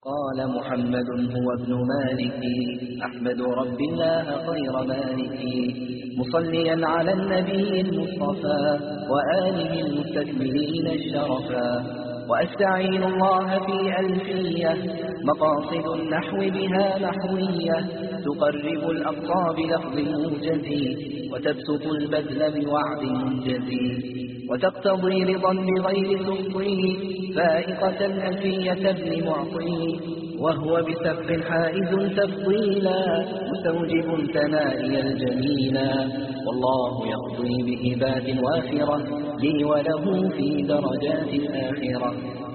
قال محمد هو ابن مالك أحمد رب الله خير مالك مصليا على النبي المصطفى وآله المستكملين الشرفا وأستعين الله في ألفية مقاصد النحو بها نحوية تقرب الأقصى بلفظ موجز وتبسط البذل بوعد منجز وتقتضي رضا بغير سخطه فائقة ألفية ابن معطي وهو بسبق حائز تفضيلا مستوجب ثنائي الجميلا والله يقضي بهبات وافرة لي وله في درجات الآخرة.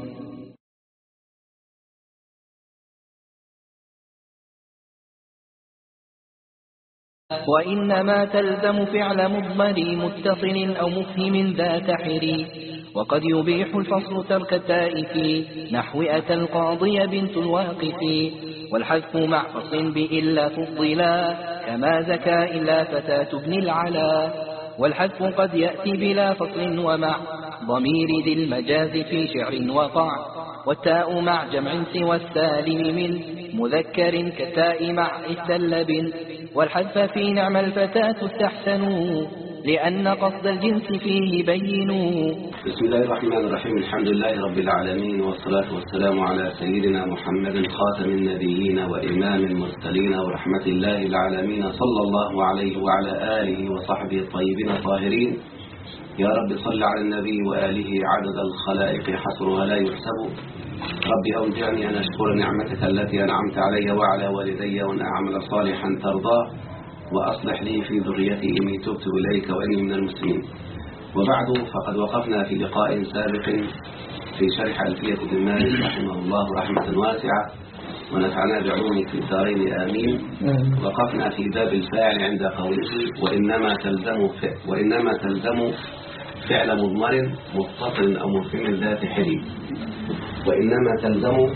وإنما تلزم فعل مضمر متصل أو مفهم ذات حري وقد يبيح الفصل ترك التائف نحو أتى القاضي بنت الواقف والحذف مع فصل بإلا فضلا كما زكى إلا فتاة ابن العلا والحذف قد يأتي بلا فصل ومع ضمير ذي المجاز في شعر وقع والتاء مع جمع سوى السالم من مذكر كالتاء مع السلب والحذف في نعم الفتاة استحسنوا لأن قصد الجنس فيه بينوا. بسم الله الرحمن الرحيم الحمد لله رب العالمين والصلاة والسلام على سيدنا محمد خاتم النبيين وإمام المرسلين ورحمة الله العالمين صلى الله عليه وعلى آله وصحبه الطيبين الطاهرين. يا رب صل على النبي وآله عدد الخلائق حصرها لا يحسب. رب أوزعني أن أشكر نعمتك التي أنعمت علي وعلى والدي وأن أعمل صالحا ترضاه وأصلح لي في ذريتي إني تبت إليك وإني من المسلمين. وبعد فقد وقفنا في لقاء سابق في شرح ألفية ابن مالك رحمه الله رحمة واسعة ونفعنا بعلومه في الدارين آمين. وقفنا في باب الفاعل عند قوله وإنما تلزم فعل مضمر متصل أو مفهم ذات حري. وإنما تلزم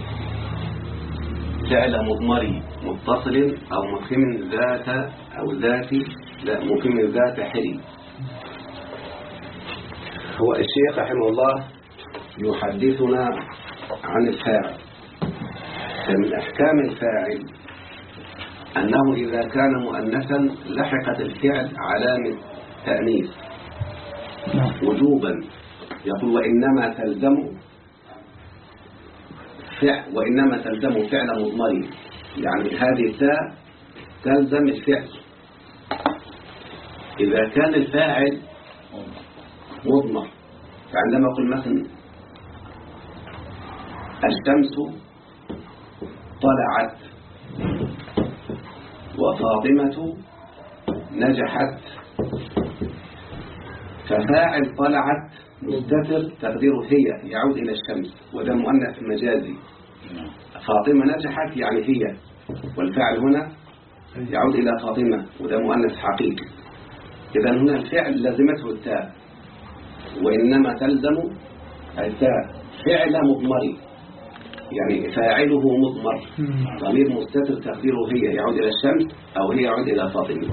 فعل مضمر متصل أو مفهم ذات حري. هو الشيخ رحمه الله يحدثنا عن الفاعل. فمن أحكام الفاعل أنه إذا كان مؤنثا لحقت الفعل علامة تأنيث وجوبا. يقول وإنما تلزم فعل مضمر، يعني هذه التاء تلزم الفعل إذا كان الفاعل مضمر. فعندما أقول مثلا الشمس طلعت وفاطمة نجحت، ففاعل طلعت مستتر تقديره هي يعود إلى الشمس وده مؤنث مجازي. فاطمة نجحت يعني هي، والفاعل هنا يعود إلى فاطمة وده مؤنث حقيقي. إذا هنا الفعل لازمته التاء. وإنما تلزم التاء فعل مضمر، يعني فاعله مضمر ضمير مستتر تقديره هي يعود إلى الشمس أو هي يعود إلى فاطمة.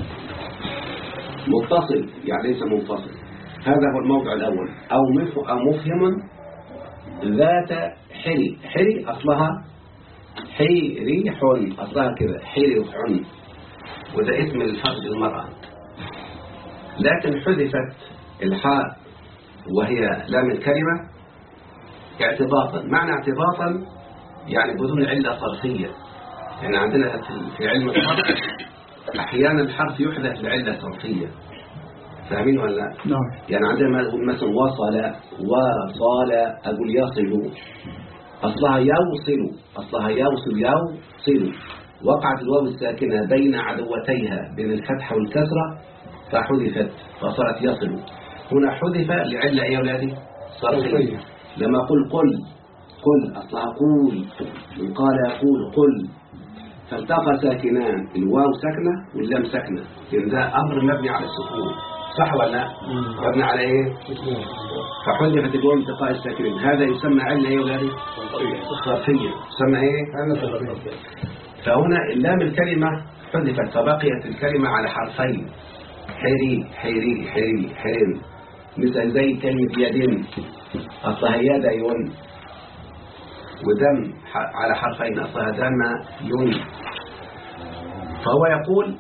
متصل يعني ليس منفصل. هذا هو الموضع الأول. أو مفهم ذات حري. حري أصلها حريح، أصلها كذا حريح، وده اسم الفرد المرأة، لكن حذفت الحاء وهي لام الكلمة اعتباطا. معنى اعتباطا يعني بدون علة صرفية. يعني عندنا في علم الصرف أحيانا الحرف يحذف لعلة صرفية، فاهمين ولا لا؟ نعم. يعني عندنا مثلا وصل أقول يصل، أصلها يوصل. وقعت الواو الساكنة بين عدوتيها بين الفتحة والكسرة فحذفت فصارت يصل. هنا حذف لعلة يا أولادي صرفية. لما أقول قل أصلها قول، من قال يقول قل، فالتقى ساكنان، الواو ساكنة واللام ساكنة، إن ذا أمر مبني على السكون، صح ولا لا؟ مبني على إيه؟ فحذفت الواو التقاء الساكنين. هذا يسمى علة يا أولادي صرفية. يسمى إيه؟ فهنا اللام الكلمة حذفت فبقيت الكلمة على حرفين، حرين، مثل زي كلمة يدين أصلها يدين، ودم على حرفين أصلها دم يون. فهو يقول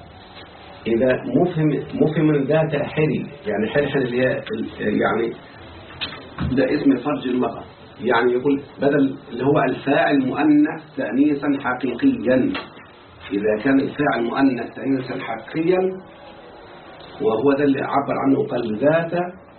إذا مفهم ذات حري، يعني حري اللي هي يعني ده اسم فرج المرأة، يعني يقول بدل اللي هو الفاعل مؤنث تأنيثا حقيقيا. إذا كان الفاعل مؤنث تأنيثا حقيقيا وهو ده اللي عبر عنه قال ذات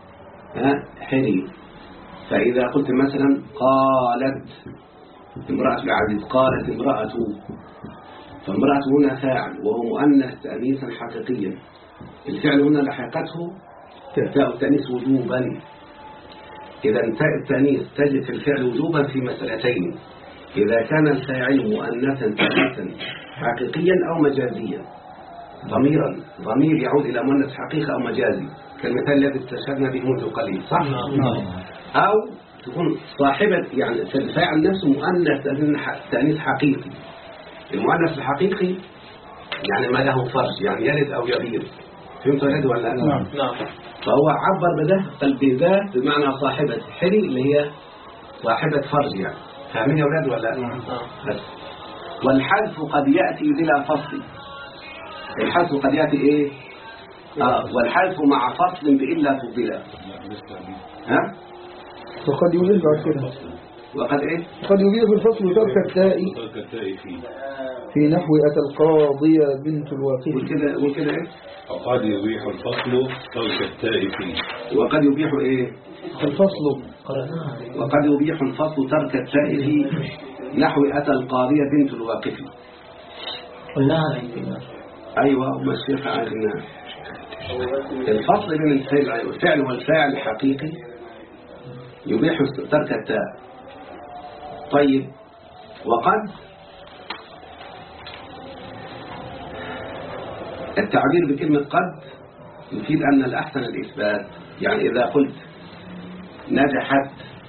حري. فإذا قلت مثلا قالت امرأة العزيز، قالت امرأة، فامرأة هنا فاعل وهو مؤنث تأنيثا حقيقيا. الفعل هنا لحقته تاء التأنيث وجوبا. إذا تاء التأنيث تجد في الفعل وجوبا في مسألتين: إذا كان الفاعل مؤنثا تأنيثا حقيقيا أو مجازيا. ضمير يعود إلى مؤنث حقيقة أو مجازي، كالمثال الذي استشهدنا به منذ قليل، صح؟ أو تكون صاحبة، يعني الفاعل نفسه مؤنث تأنيث حقيقي. المؤنث الحقيقي يعني ما له فرج، يعني يلد أو يبيض. فهمت يلد ولا لا؟ نعم. فهو عبر بده قال بذات بمعنى صاحبة حري اللي هي صاحبة فرج، يعني فاهمين يا أولاد ولا لا؟ بس. والحذف قد يأتي بلا فصل. الحذف قد يأتي إيه؟ والحذف مع فصل بإلا فضلا. ها؟ وقد يبيح بعد كده. وقد إيه؟ قد يبيح الفصل ترك التاء في نحو أتى القاضية بنت الواقف. وكده إيه؟ وقد يبيح الفصل ترك التاء فيه. وقد يبيح إيه؟ الفصل. وقد يبيح الفصل ترك التاء في نحو أتى القاضية بنت الواقف. قلناها. أيوة، وما الشيخ عارفنا. الفصل بين الفعل والفاعل الحقيقي يبيح ترك التاء. طيب، وقد التعبير بكلمة قد يفيد أن الأحسن الإثبات. يعني إذا قلت نجحت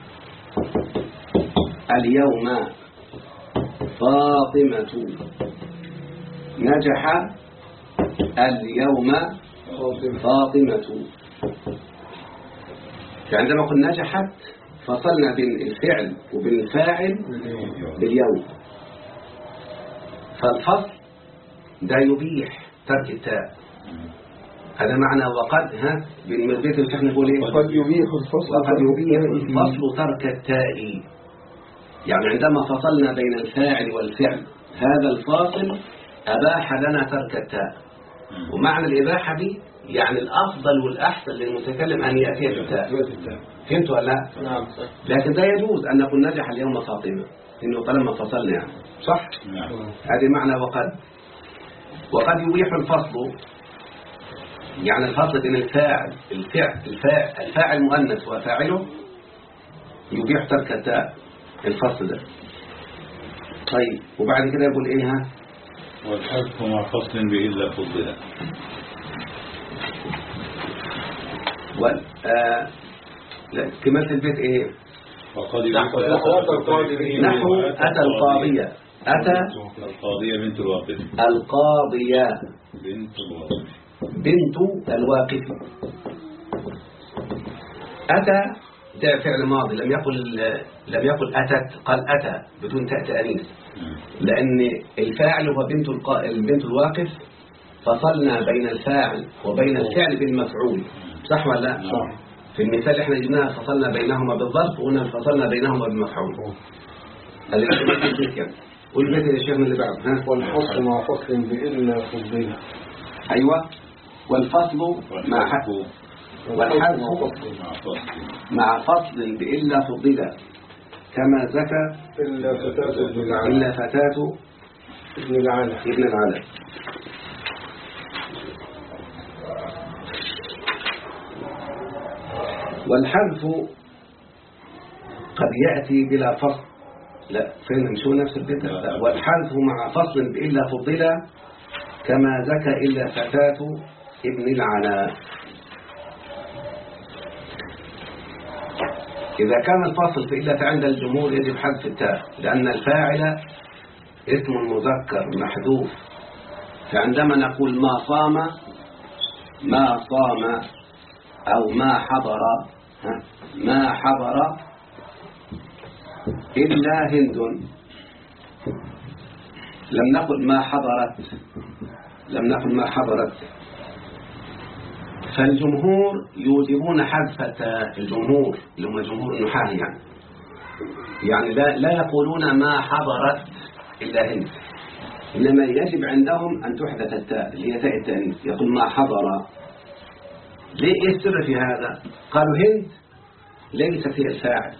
اليوم فاطمة، نجح اليوم فاطمة. فعندما قلنا نجحت فصلنا بين الفعل وبين الفاعل باليوم. فالفصل ده يبيح ترك التاء. هذا معنى وقد بالبيت اللي احنا نقول ايه؟ وقد يبيح الفصل. وقد يبيح الفصل ترك التاء. يعني عندما فصلنا بين الفاعل والفعل هذا الفاصل أباح لنا ترك التاء. ومعنى الإباحة دي يعني الأفضل والأحسن للمتكلم أن يأتي بالتاء. فهمت ولا لا؟ نعم. لكن لا يجوز أن نقول نجح اليوم فاطمة، إنه طالما فصلنا يعني، صح؟ نعم. هذه معنى وقد يبيح الفصل، يعني الفصل بين الفاعل مؤنث وفاعله يبيح ترك التاء، الفصل ده. طيب، وبعد كده يقول ايه؟ والحذف مع فصل بإلا فضلا. كمالة البيت ايه؟ وقد نحو أتى القاضية. أتى القاضية بنت الواقف. القاضية بنت الواقف. أتى ده فعل ماضي، لم يقل أتت، قال أتى بدون تاء تأنيث، لأن الفاعل هو بنت الواقف. فصلنا بين الفاعل وبين الفعل بالمفعول، صح ولا لا؟ صح. في المثال اللي احنا جبناه فصلنا بينهما بالظرف، وهنا فصلنا بينهما بالمفعول. هذا البيت يعني. والبيت يا شيخ من اللي بعد. والفصل مع فصل بإلا فضلا. أيوة، والفصل مع حذف، والحذف مع فصل بإلا فضلا، كما زكى إلا فتاة ابن العلا. والحذف قد يأتي بلا فصل. لا، فين نشوف نفس البيت. والحذف مع فصل بإلا فضلا، كما زكى إلا فتاة ابن العلا. إذا كان الفاصل في إلا فعند الجمهور يجب حذف التاء، لأن الفاعل اسم مذكر محذوف. فعندما نقول ما صام أو ما حضر إلا هند. لم نقل ما حضرت. فالجمهور يوجبون حذف التاء، الجمهور اللي هم جمهور النحاة يعني لا يقولون ما حضرت إلا هند، إنما يجب عندهم أن تحدث التاء اللي هي تاء التأنيث، يقول ما حضر. ليه السر في هذا؟ قالوا هند ليست هي الفاعل،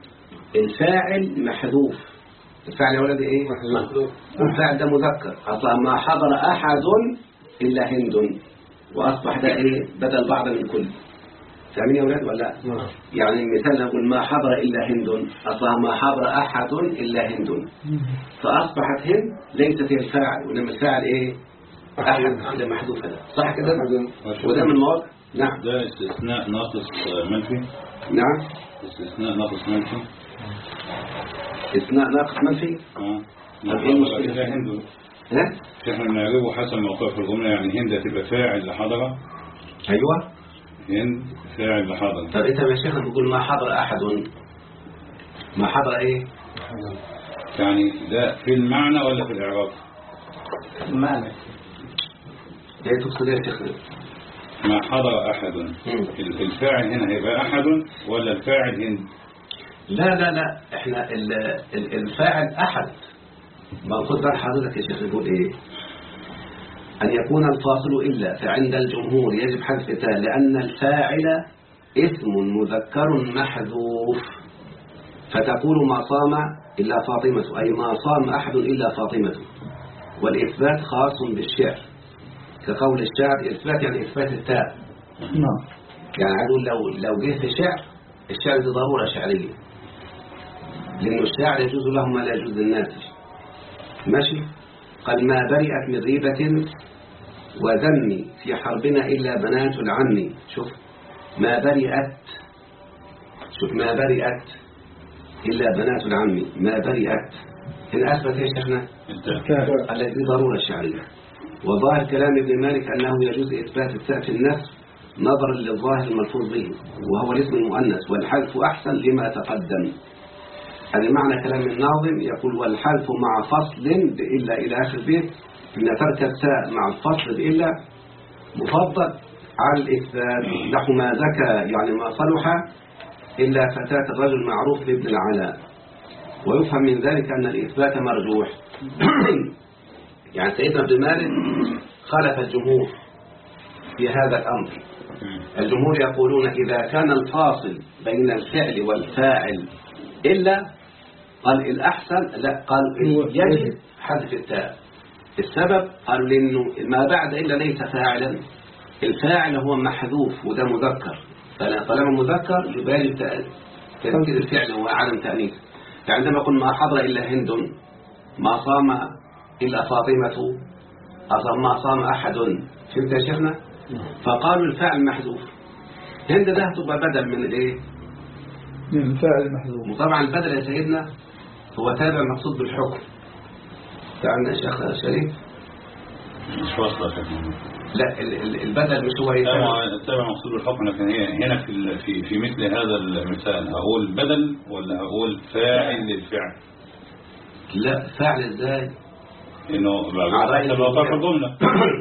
الفاعل محذوف. الفاعل يا ولدي ايه؟ محذوف. الفاعل ده مذكر، أصلا ما حضر أحد إلا هند، وأصبح ده ايه؟ بدل بعض من كل. فاهمين يا ولاد ولا؟ يعني مثال نقول ما حضر إلا هند، أصلا ما حضر أحد إلا هند، فأصبحت هند ليست هي الفاعل، وإنما الفاعل ايه؟ أحد، ده محذوف. هذا صح كده؟ وده من المواضع. نعم. ده استثناء ناقص منفي. نعم. استثناء ناقص منفي. استثناء ناقص منفي. ايه المشكلة؟ هند. ها؟ احنا بنعربه حسب موقع في الجملة، يعني هند تبقى فاعل لحضرة. ايوه. هند فاعل لحضرة. طب انت يا شيخ بتقول ما حضر احد، ما حضر ايه؟ يعني ده في المعنى ولا في الاعراب؟ المعنى. ايه تقصد ايه يا شيخ؟ ما حضر أحد. الفاعل هنا هيبقى أحد ولا الفاعل هند؟ لا احنا الفاعل أحد. ما قلت بقى حضرتك يا شيخ يقول ايه؟ أن يكون الفاصل إلا، فعند الجمهور يجب حذف التاء لأن الفاعل اسم مذكر محذوف، فتقول ما صام إلا فاطمة، أي ما صام أحد إلا فاطمة. والإثبات خاص بالشعر، كقول الشاعر إثبات يعني إثبات التاء. نعم. يعني أقول لو جه في شعر، الشعر دي ضرورة شعرية، لأن الشاعر يجوز له ما لا يجوز للناس. ماشي. قال ما برئت من ريبة وذم في حربنا إلا بنات العم. شوف ما برئت، شوف ما برئت إلا بنات العم، ما برئت. هنا أثبت يا شيخنا الذي ضرورة شعرية. وظاهر كلام ابن مالك أنه يجوز إثبات التاء في النص نظرا للظاهر الملفوظ به، وهو الاسم المؤنث، والحذف أحسن لما تقدم. هذا معنى كلام الناظم، يقول والحذف مع فصل بإلا إلى آخر بيت، إن ترك التاء مع الفصل بإلا مفضل على الإثبات. نحو ما زكى يعني ما صلح إلا فتاة الرجل معروف لابن العلاء. ويفهم من ذلك أن الإثبات مرجوح. يعني سيدنا ابن مالك خالف الجمهور في هذا الأمر. الجمهور يقولون إذا كان الفاصل بين الفعل والفاعل إلا، قال الأحسن لا، قال يجب حذف التاء. السبب قالوا لأنه ما بعد إلا ليس فاعلا، الفاعل هو محذوف وده مذكر، فطالما مذكر يبقى يجب تذكير الفعل هو عدم تأنيث. فعندما قلنا ما حضر إلا هند، ما صام إلا فاطمة، أصلا ما صام أحد. فهمت يا شيخنا؟ فقالوا الفاعل محذوف. هند ده تبقى بدل من الايه؟ من الفاعل المحذوف. وطبعا البدل يا سيدنا هو تابع مقصود بالحكم. تعالنا يا شيخ شريف. مش واصلة كده. لا البدل مش هو تابع مقصود بالحكم، لكن هي هنا في مثل هذا المثال هقول بدل ولا هقول فاعل للفعل؟ لا فاعل ازاي؟ انه بعد طرف الجمله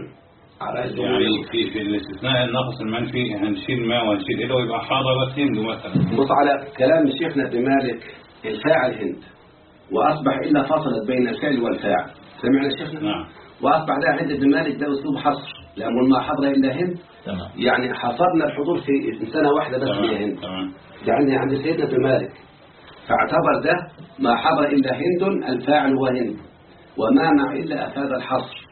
يعني في الاستثناء الناقص المنفي هنشيل ما وهنشيل إله ويبقى حضرت هند مثلا. بص على كلام شيخنا ابن مالك، الفاعل هند وأصبح إلا فصلت بين الفعل والفاعل. سمعنا شيخنا؟ نعم. وأصبح ده عند ابن مالك ده أسلوب حصر، لأن ما حضر إلا هند. تمام. يعني حصرنا الحضور في سنة واحدة بس هي هند. تمام. يعني عند سيدنا ابن مالك فاعتبر ده ما حضر إلا هند الفاعل هو هند، وما مع إلا أفاد الحصر.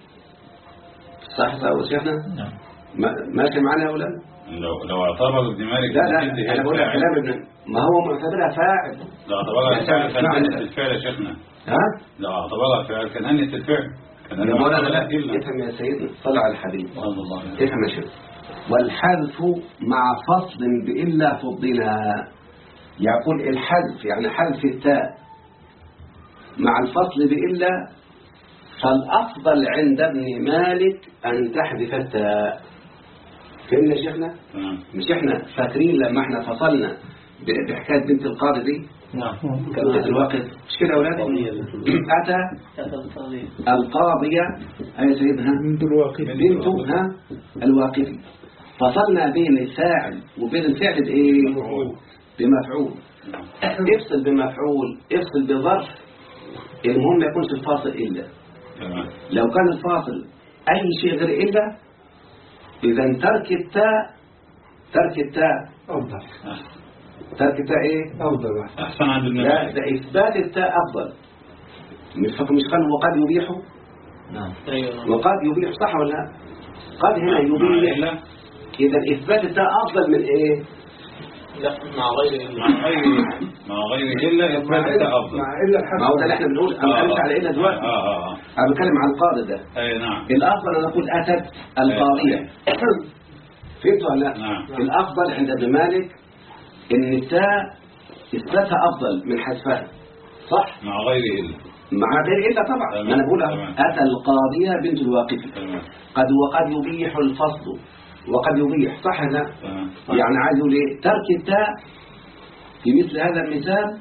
صح يا شيخنا؟ نعم. ماشي معنا يا أولاد؟ لو اعتبر ابن مالك لا أنا بقول لك كلام ابن، ما هو معتبرها فاعل. لو اعتبرها فاعل كان أنت الفعل يا شيخنا. ها؟ لو اعتبرها فاعل كان أنت الفعل. يا مولانا لا افهم يا سيدنا، صل على الحبيب. صلى الله عليه وسلم. افهم يا شيخ. والحذف مع فصل بإلا فضلها. يقول الحذف يعني حذف التاء مع الفصل بإلا، فالأفضل عند ابن مالك أن تحذف التاء. فهمنا يا شيخنا؟ مش احنا فاكرين لما احنا فصلنا بحكاية بنت القاضي دي نعم كلمة الوقت مش كده يا أولاد؟ أتى القاضية أي سيدها بنت الواقفي الواقفي. فصلنا بين الفاعل وبين الفعل بإيه؟ بمفعول. افصل بمفعول، افصل بظرف، المهم ما يكونش الفاصل إلا. لو كان الفاصل أي شيء غير إلا إذا ترك التاء أفضل. ترك التاء إيه؟ أفضل. أحسن عند النبي. لا، ده إثبات التاء أفضل. مش قالوا وقد يبيح؟ نعم. وقد يبيح صح ولا لا؟ قد هنا يبيح. إذا إثبات التاء أفضل من إيه؟ لا مع غير إلا إثبات التاء أفضل. ما هو ده اللي احنا بنقول. أنا أمشي على إلا دلوقتي. أنا بتكلم عن القاضي ده. أي نعم. الأفضل أن نقول أتت القاضية. فهمتوا ولا لا؟ نعم. الأفضل عند ابن مالك إن التاء إثباتها أفضل من حذفها. صح؟ مع غير إلا. مع غير إلا طبعا. ما أنا بقول أتى القاضية بنت الواقفي. وقد يبيح الفصل وقد يبيح صح لا؟ يعني عايز يقول ايه؟ ترك التاء في مثل هذا المثال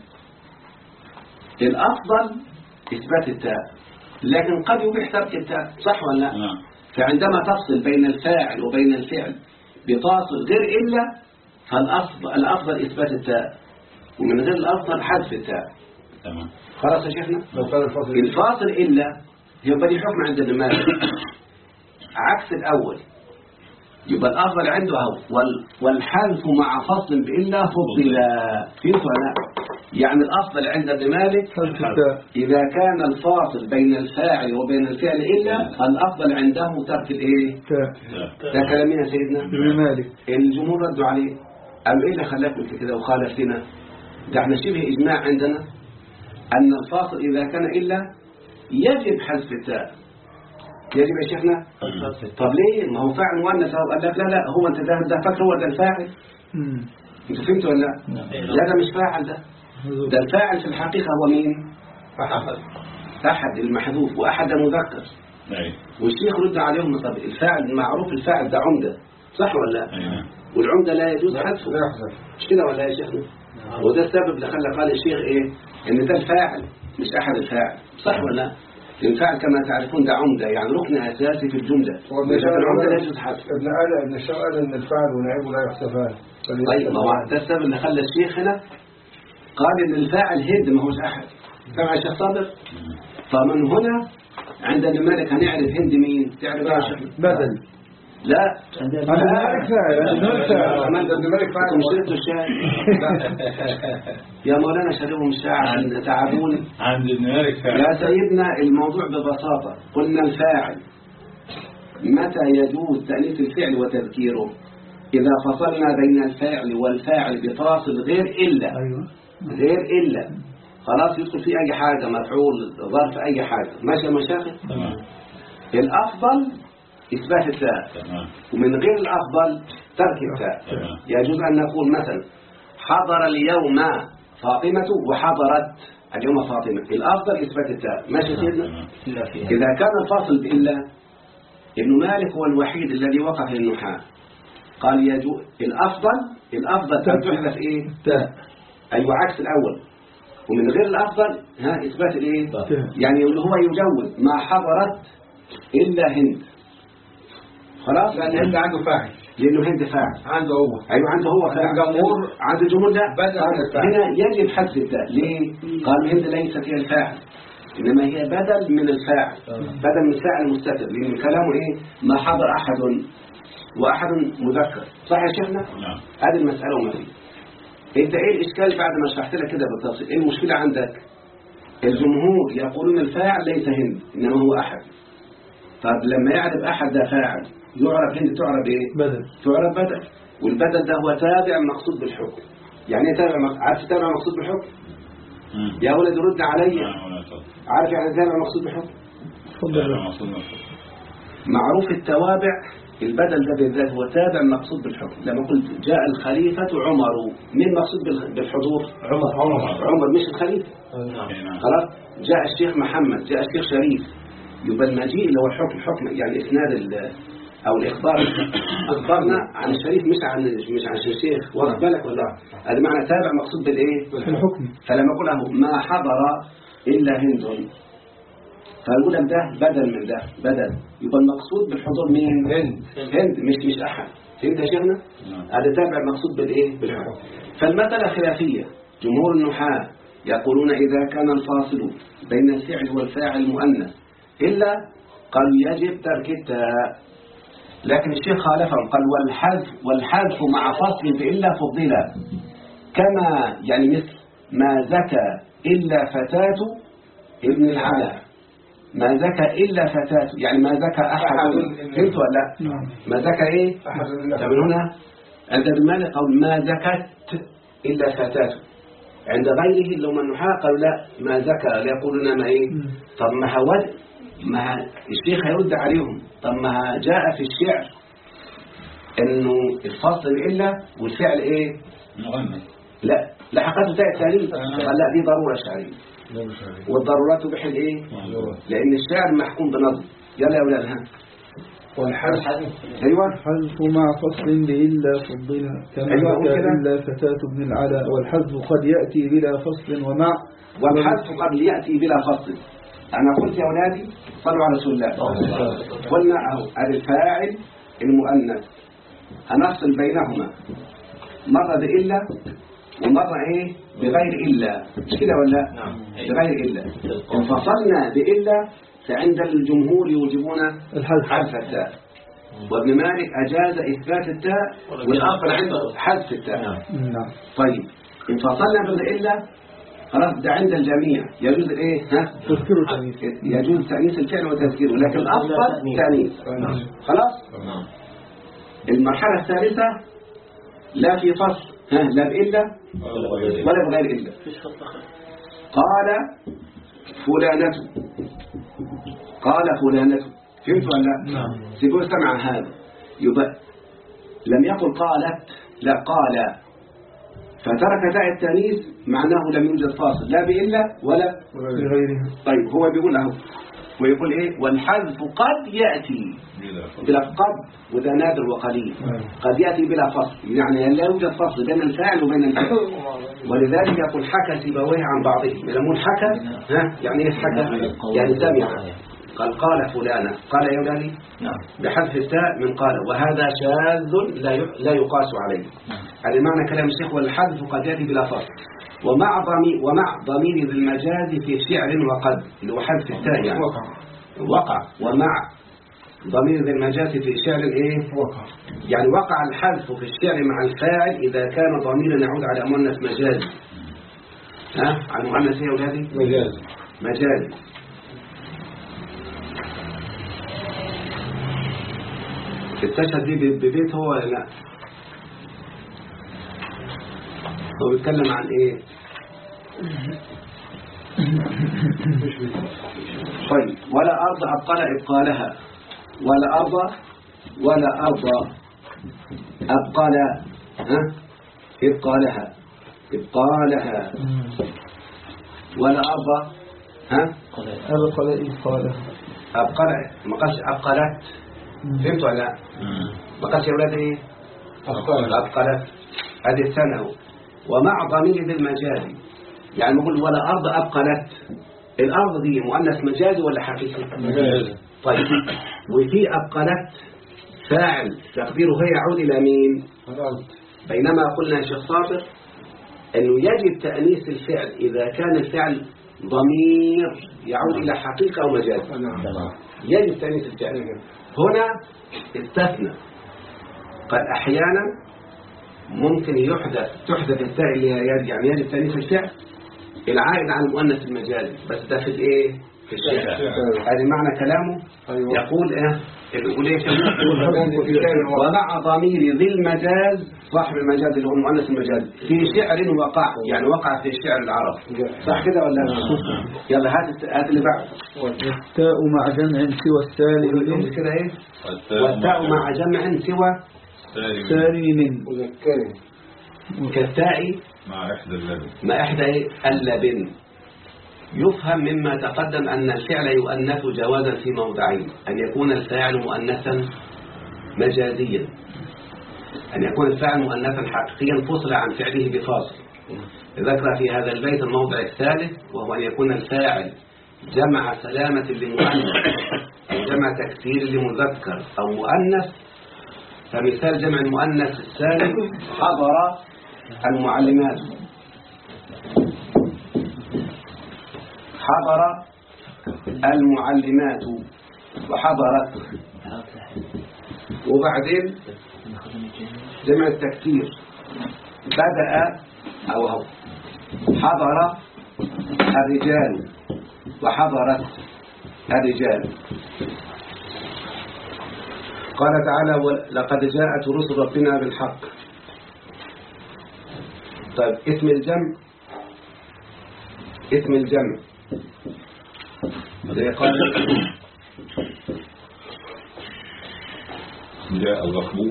الأفضل إثبات التاء، لكن قد يبيح ترك التاء صح ولا لا؟ فعندما تفصل بين الفاعل وبين الفعل بفاصل غير إلا فالأفضل إثبات التاء، ومن غير الأفضل حذف التاء. تمام. خلاص يا شيخنا؟ الفاصل إلا يبقى دي حكم عند ابن مالك عكس الأول، يبقى الأفضل عنده أهو والحذف مع فصل بإلا فضل. فهمت ولا لا؟ يعني الأفضل عند ابن مالك إذا كان الفاصل بين الفاعل وبين الفعل إلا فالأفضل عنده ترك الإيه؟ ده كلام مين يا سيدنا؟ ابن مالك. الجمهور ردوا عليه قالوا إيه اللي خلاك قلت كده وخالفتنا؟ ده احنا شبه إجماع عندنا أن الفاصل إذا كان إلا يجب حذف التاء. يجب يا شيخنا؟ طب ليه؟ ما هو فاعل مؤنث اهو. قال لك لا هو انت ده فاكر هو ده الفاعل؟ انت فهمت ولا لا؟ لا ده مش فاعل، ده الفاعل في الحقيقة هو مين؟ أحد المحذوف، وأحد مذكر. والشيخ رد عليهم طب الفاعل معروف الفاعل ده عمدة صح ولا لا؟ والعمدة لا يجوز حذفه مش كده ولا يا شيخنا؟ وده السبب اللي خلى قال الشيخ ايه؟ ان ده الفاعل مش أحد الفاعل صح ولا لا؟ الفاعل كما تعرفون ده عمدة يعني ركن أساسي في الجملة. العمدة لا يجوز حذفه. ابن الشيخ قال ان الفاعل ونائبه لا يحذفان. طيب ما هو ده السبب اللي خلى الشيخ هنا قال ان الفاعل هند ما هوش أحد. سمع الشيخ صابر؟ فمن هنا عند ابن مالك هنعرف هند مين؟ تعرف يا شيخ؟ بدل. لا ابن مالك فاعل. ابن مالك فاعل. مشربتوا الشاي يا مولانا شربوا الشاي عشان تعبوني. عند ابن مالك فاعل. يا سيدنا الموضوع ببساطة قلنا الفاعل متى يجوز تأنيث الفعل وتذكيره؟ إذا فصلنا بين الفاعل والفاعل بفاصل غير إلا. غير إلا خلاص يدخل فيه أي حاجة مفعول ظرف أي حاجة. ماشي يا مشايخ؟ الأفضل إثبات التاء ومن غير الأفضل ترك التاء. يجوز أن نقول مثلا حضر اليوم فاطمة وحضرت اليوم فاطمة. الأفضل إثبات التاء. ماشي سيدنا؟ إذا كان الفاصل بإلا ابن مالك هو الوحيد الذي وقف للنحاة قال يجوز الأفضل أن تحذف إيه؟ تاء. أيوة عكس الأول. ومن غير الأفضل إثبات الإيه؟ يعني اللي هو يجوز ما حضرت إلا هند. خلاص لأن هند عنده فاعل. لأنه هند فاعل عنده هو. أيوة عنده هو فاعل. الجمهور عند الجمهور لا. هنا يجب حذف التاء. ليه؟ قال هند ليست هي الفاعل إنما هي بدل من الفاعل. بدل من الفاعل المستتر لأن كلامه إيه؟ ما حضر أحد وأحد مذكر. صح يا شيخنا؟ نعم. هذه المسألة وما فيه. انت ايه الاشكال بعد ما شرحت لك كده بالتفصيل؟ ايه المشكلة عندك؟ الجمهور يقولون الفاعل ليس هند انما هو احد. طب لما يعرف احد ده فاعل يعرف هند تعرف ايه؟ بدل. تعرف بدل. والبدل ده هو تابع مقصود بالحكم. يعني ايه تابع عارف تابع مقصود بالحكم؟ يا ولد رد علي. عارف يعني تابع مقصود بالحكم؟ معروف التوابع. البدل ده بالذات هو تابع مقصود بالحكم. لما قلت جاء الخليفة عمر مين مقصود بالحضور؟ عمر مش الخليفة. خلاص جاء الشيخ محمد جاء الشيخ شريف. يبقى المجيء اللي هو الحكم يعني إسناد أو الإخبار أخبرنا عن الشريف مش عن الشيخ، واخد بالك ولا؟ هذا معنى تابع مقصود بالإيه؟ الحكم. فلما أقول له ما حضر إلا هند، فنقول لك ده بدل من ده بدل، يبقى المقصود بالحضور مين؟ هند مش أحد. فهمت يا شيخنا؟ هذا تابع مقصود بالإيه؟ بالحكم. فالمسألة خلافية. جمهور النحاة يقولون إذا كان الفاصل بين الفعل والفاعل مؤنث إلا قالوا يجب ترك التاء، لكن الشيخ خالفهم قال والحذف مع فصل إلا فضل، كما يعني مثل ما زكى إلا فتاة ابن العلا، ما زكى إلا فتاة يعني ما زكى أحد. فهمت ولا لا؟ ما زكى إيه؟ طب هنا عند ابن مالك قول ما زكت إلا فتاة، عند غيره لو من النحاة قالوا لا ما زكى، لا يقولون ما إيه. طب ما الشيخ هيرد عليهم، طب ما جاء في الشعر إنه الفصل إلا والفعل إيه؟ مغنى. لا لحقته تاء التانيث، قال لا دي ضرورة شعرية، والضرورات تبيح الإيه؟ لأن الشعر محكوم بنظم. يلا يا أولاد ها. والحذف أيوة الحذف مع فصل بإلا فضلها، كما ذكى إلا فتاة ابن العلا، والحذف قد يأتي بلا فصل ومع والحذف قد يأتي بلا فصل. أنا قلت يا أولادي صلوا على رسول الله، قلنا أهو الفاعل المؤنث هنفصل بينهما مرة بإلا ومرة إيه بغير إلا، مش كده ولا؟ بغير إلا. انفصلنا بإلا فعند الجمهور يوجبون حذف التاء، وابن مالك أجاز إثبات التاء والآخر عنده حذف التاء. طيب انفصلنا بإلا خلاص ده عند الجميع يجوز ايه؟ تذكير التأنيث، يجوز تأنيث الفعل وتذكيره، لكن الأفضل تأنيث. خلاص. المرحلة الثالثة لا في فصل لا بإلا ولا بغير إلا. قال فلانة فهمت ولا لا؟ سيقول سمع هذا يبقى لم يقل قالت، لا قال، فترك تاء التانيث معناه لم يوجد فاصل لا بإلا ولا بغيرها. طيب هو بيقول اهو ويقول ايه والحذف قد يأتي بلا قد، وده نادر وقليل. قد يأتي بلا فصل يعني لا يوجد فصل بين الفاعل وبين الفعل، ولذلك يقول حكى سيبويه عن بعضهم. يقول حكى يعني ايه حكى؟ يعني سمع. قال فلانة، قال يا ولادي بحذف التاء من قال، وهذا شاذ لا يقاس عليه. هذا معنى كلام الشيخ والحذف قد يأتي بلا فصل. ومع ضمير ذي المجاز في شعر وقد، اللي هو حذف التاء يعني وقع. ومع ضمير ذي المجاز في شعر ايه؟ وقع. يعني وقع الحذف في الشعر مع الفاعل إذا كان ضميرا يعود على مؤنث مجازي. على مؤنث ايه يا ولادي؟ مجازي. التشهد دي ببيت هو ولا لا؟ هو بيتكلم عن ايه؟ طيب ولا أرض أبقال إبقالها، ولا أرض أبقال إبقالها ولا أرض أبقال إبقالها ما قالش أبقالات. فهمتوا ولا لا؟ ما قالش يا ولاد ايه؟ أبقالات. هذه الثانية. ومع ضمير ذي المجاز يعني نقول ولا أرض أبقلت. الأرض دي مؤنث مجازي ولا حقيقي؟ مجازي. طيب وفي أبقلت فاعل تقديره هي يعود إلى مين؟ بينما قلنا يا شيخ صابر أنه يجب تأنيث الفعل إذا كان الفعل ضمير يعود إلى حقيقة أو مجاز. يجب تأنيث الفعل. هنا استثنى قد أحيانا ممكن تحدث التاء اللي يعني يجب تأنيث الفعل العائد على المؤنث المجازي، بس ده في الايه؟ في الشعر. هذا معنى كلامه. يقول يقول ايه؟ ومع ضمير ذي المجاز صاحب المجاز اللي هو المؤنث المجازي في شعر وقع، يعني وقع في شعر العرب. صح كده ولا لا؟ يلا هات اللي بعد. والتاء مع جمع سوى السالم كده ايه؟ والتاء مع جمع سوى سالم كالتاء مع إحدى اللبن. يفهم مما تقدم أن الفعل يؤنث جوازا في موضعين: أن يكون الفاعل مؤنثا مجازيا، أن يكون الفاعل مؤنثا حقيقيا فصل عن فعله بفاصل. ذكر في هذا البيت الموضع الثالث، وهو أن يكون الفاعل جمع سلامة لمؤنث أو جمع تكسير لمذكر أو مؤنث. فمثال جمع المؤنث السالم: حضر المعلمات، حضر المعلمات وحضرت. وبعدين جمع التكسير: بدأ أو حضر الرجال وحضرت الرجال. قال تعالى: لقد جاءت رسل ربنا بالحق. طيب اسم الجمع، اسم الجمع زي قال جاء الركب.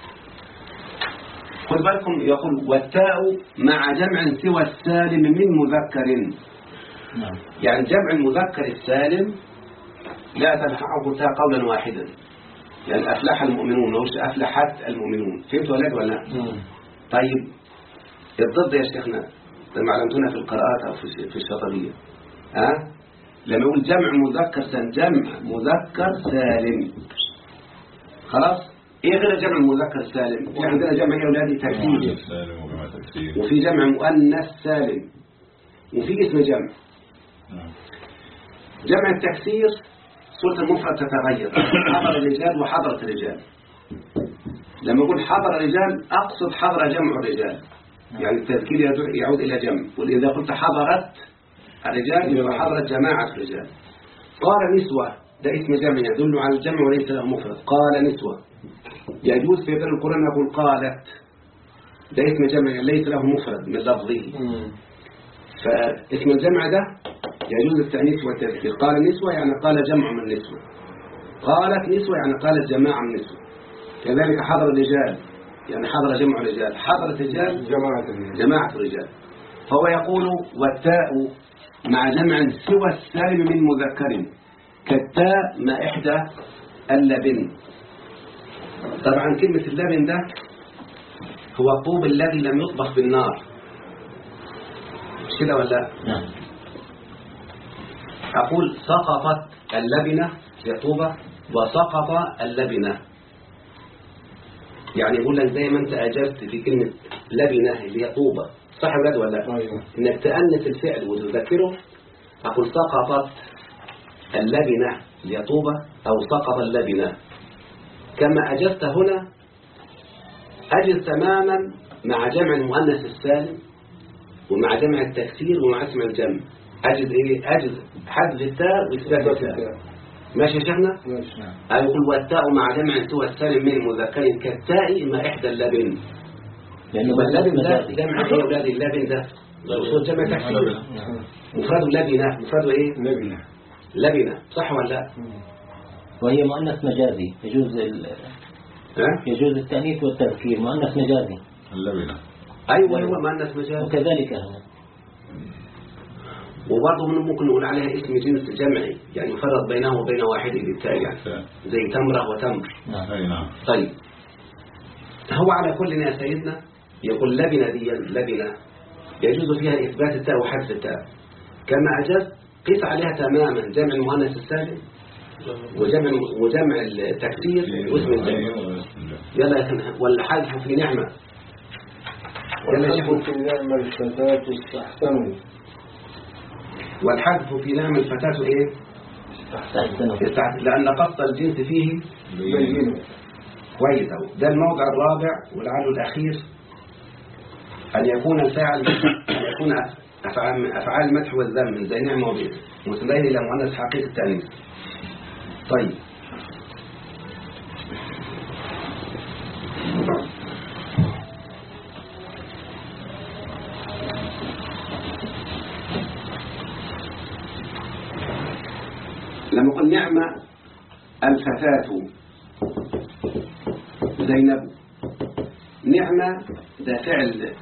خذ بالكم، يقول: والتاء مع جمع سوى السالم من مذكر. يعني جمع المذكر السالم لا تلحقه تاء قولا واحدا. يعني أفلح المؤمنون، مش أفلحت المؤمنون. فهمت ولا لا؟ طيب الضد يا شيخنا لما علمتونا في القراءات أو في الشطبية، لما يقول جمع مذكر سالم، جمع مذكر سالم، خلاص. ايه غير جمع المذكر السالم؟ في عندنا جمع يا اولادي تكسير، وفي جمع مؤنث سالم، وفي اسم جمع. جمع التكسير صورة المفرد تتغير: حضر الرجال وحضرت الرجال. لما اقول حضر الرجال اقصد حضر جمع الرجال، يعني التذكير يعود الى جمع. واذا قلت حضرت الرجال يبقى حضرت جماعة الرجال. قال نسوة، ده اسم جمع يدل على الجمع وليس له مفرد. قال نسوة. يجوز في غير القرآن يقول قالت، ده اسم جمع ليس له مفرد من لفظه. فاسم الجمع ده يجوز التأنيث والتذكير. قال نسوة يعني قال جمع من نسوة، قالت نسوة يعني قالت جماعة من نسوة. كذلك حضر الرجال يعني حضر جمع الرجال، حضرت الرجال جماعة الرجال. فهو يقول: والتاء مع جمع سوى السالم من مذكر كالتاء ما إحدى اللبن. طبعا كلمة اللبن ده هو الطوب الذي لم يطبخ بالنار، مش كده ولا؟ نعم. أقول سقطت اللبنة هي طوبة، وسقط اللبنة. يعني يقول لك زي ما أنت أجبت في كلمة لبنة اللي هي طوبة، صح ولا ولا؟ أيوة. إنك تأنث الفعل وتذكره. أقول سقطت اللبنة اللي هي طوبة، أو سقط اللبنة. كما أجزت هنا أجز تماما مع جمع المؤنث السالم ومع جمع التكسير ومع اسم الجمع. أجز إيه؟ أجز حذف التاء وإثبات التاء. ماشي يا شيخنا؟ ماشي. يقول: والتاء مع جمع سوى السالم من مذكر كالتاء ما إحدى اللبن. لأنه اللبن ده جمع إيه يا أولاد؟ اللبن ده صوت جمع تكسير. مفرد لبنة، مفرد إيه؟ لبنة، صح ولا لا؟ وهي مؤنث مجازي، يجوز التأنيث والتذكير، مؤنث مجازي اللبنة. أيوة مؤنث مجازي. وكذلك هنا. وبرضه ممكن نقول عليها اسم جنس جمعي، يعني يفرق بينه وبين واحد بالتالي، يعني زي تمرة وتمر. نعم. طيب هو على كل يا سيدنا يقول لبنة دي لبنة يجوز فيها إثبات التاء وحذف التاء. كما أجاز قيس عليها تماما جمع المؤنث السالم وجمع التكسير واسم الجمع. يلا والحذف في نعمة. والحذف في نعمة الفتاة استحسنوا. والحذف في نعمة الفتاة ايه؟ استحسنوا. لأن قصد الجنس فيه بينه. كويس. ده الموضع الرابع ولعله الأخير، أن يكون الفاعل أن يكون أفعال المدح والذم زي نعمة وبئس مسندين إلى مؤنث حقيقي التأنيث. طيب لما قل نعمة الفتاة زينب، نعمة ده فعل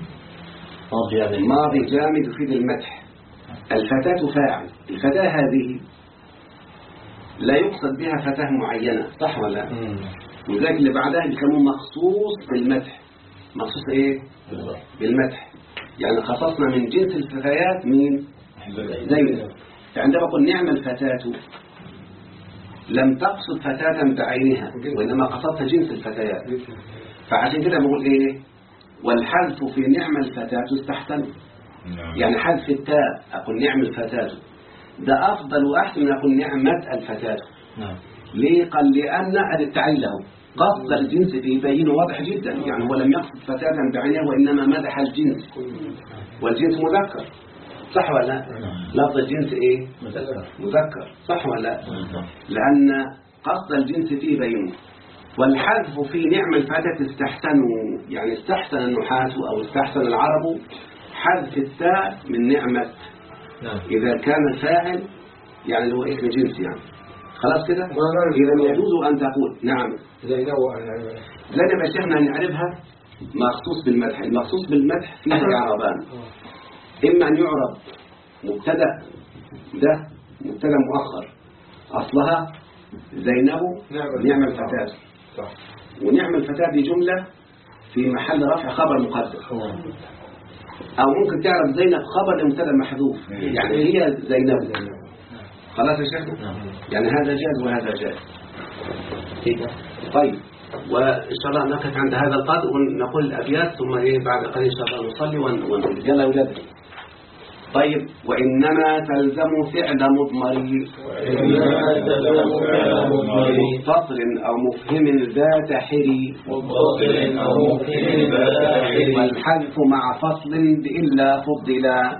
ماضي جامد يفيد المدح. الفتاة فاعل. الفتاة هذه لا يقصد بها فتاة معينة، صح ولا؟ وذلك اللي بعدها يسموه مخصوص بالمدح. مخصوص ايه؟ بالمدح. يعني خصصنا من جنس الفتيات مين؟ زينب. فعندما قل نعم الفتاة لم تقصد فتاة بعينها، وإنما قصدت جنس الفتيات. فعشان كده بقول ايه؟ والحذف في نعم الفتاة استحسن. يعني حذف التاء أقول نعم الفتاة ده أفضل وأحسن من أقول نعمة الفتاة. ليه؟ قال لأن التعليل له قصد الجنس فيه بين واضح جدا. يعني هو لم يقصد فتاة بعينها وإنما مدح الجنس، والجنس مذكر صح ولا لا؟ لفظ الجنس ايه؟ مذكر صح ولا لا؟ لأن قصد الجنس فيه بينه. والحذف في نعم الفتاة استحسنوا، يعني استحسن النحاة أو استحسن العرب حذف التاء من نعمة إذا كان الفاعل يعني اللي هو اسم جنس. يعني خلاص كده. إذا يجوز أن تقول نعم زينب يا شيخنا نعرفها مخصوص بالمدح. المخصوص بالمدح فيها إعرابان. إما أن يعرب مبتدأ، ده مبتدأ مؤخر أصلها زينب نعم الفتاة، ونعم الفتاة دي جملة في محل رفع خبر مقدم. أو ممكن تعرف زينب خبر لمبتدأ محذوف، يعني هي زينب. خلاص يا شيخنا؟ يعني هذا جاز وهذا جاز. طيب، وإن شاء الله نقف عند هذا القدر ونقول الأبيات، ثم بعد قليل إن شاء الله نصلي ونقول يلا ولاد. طيب، وإنما تلزم فعل مضمر متصل أو مفهم ذات حري، والحذف مع فصل بإلا فضلا،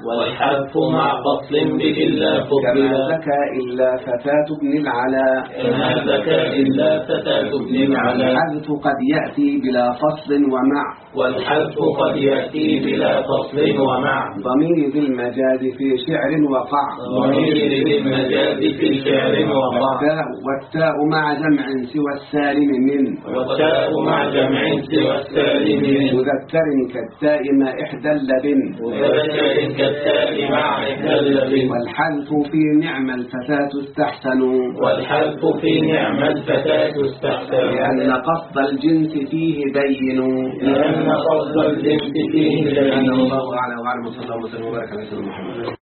كما زكى إلا فتاة ابن العلا، والحذف قد يأتي بلا فصل ومع ضمير ذي المجاز في شعر وقع، والتاء مع جمع سوى السالم من، مذكر كالتاء مع إحدى اللبن، والحذف في نعم الفتاة استحسنوا، لأن قصد الجنس فيه بينوا. الله أعلم وأعلم، صلى الله وسلم وبارك على سيدنا محمد.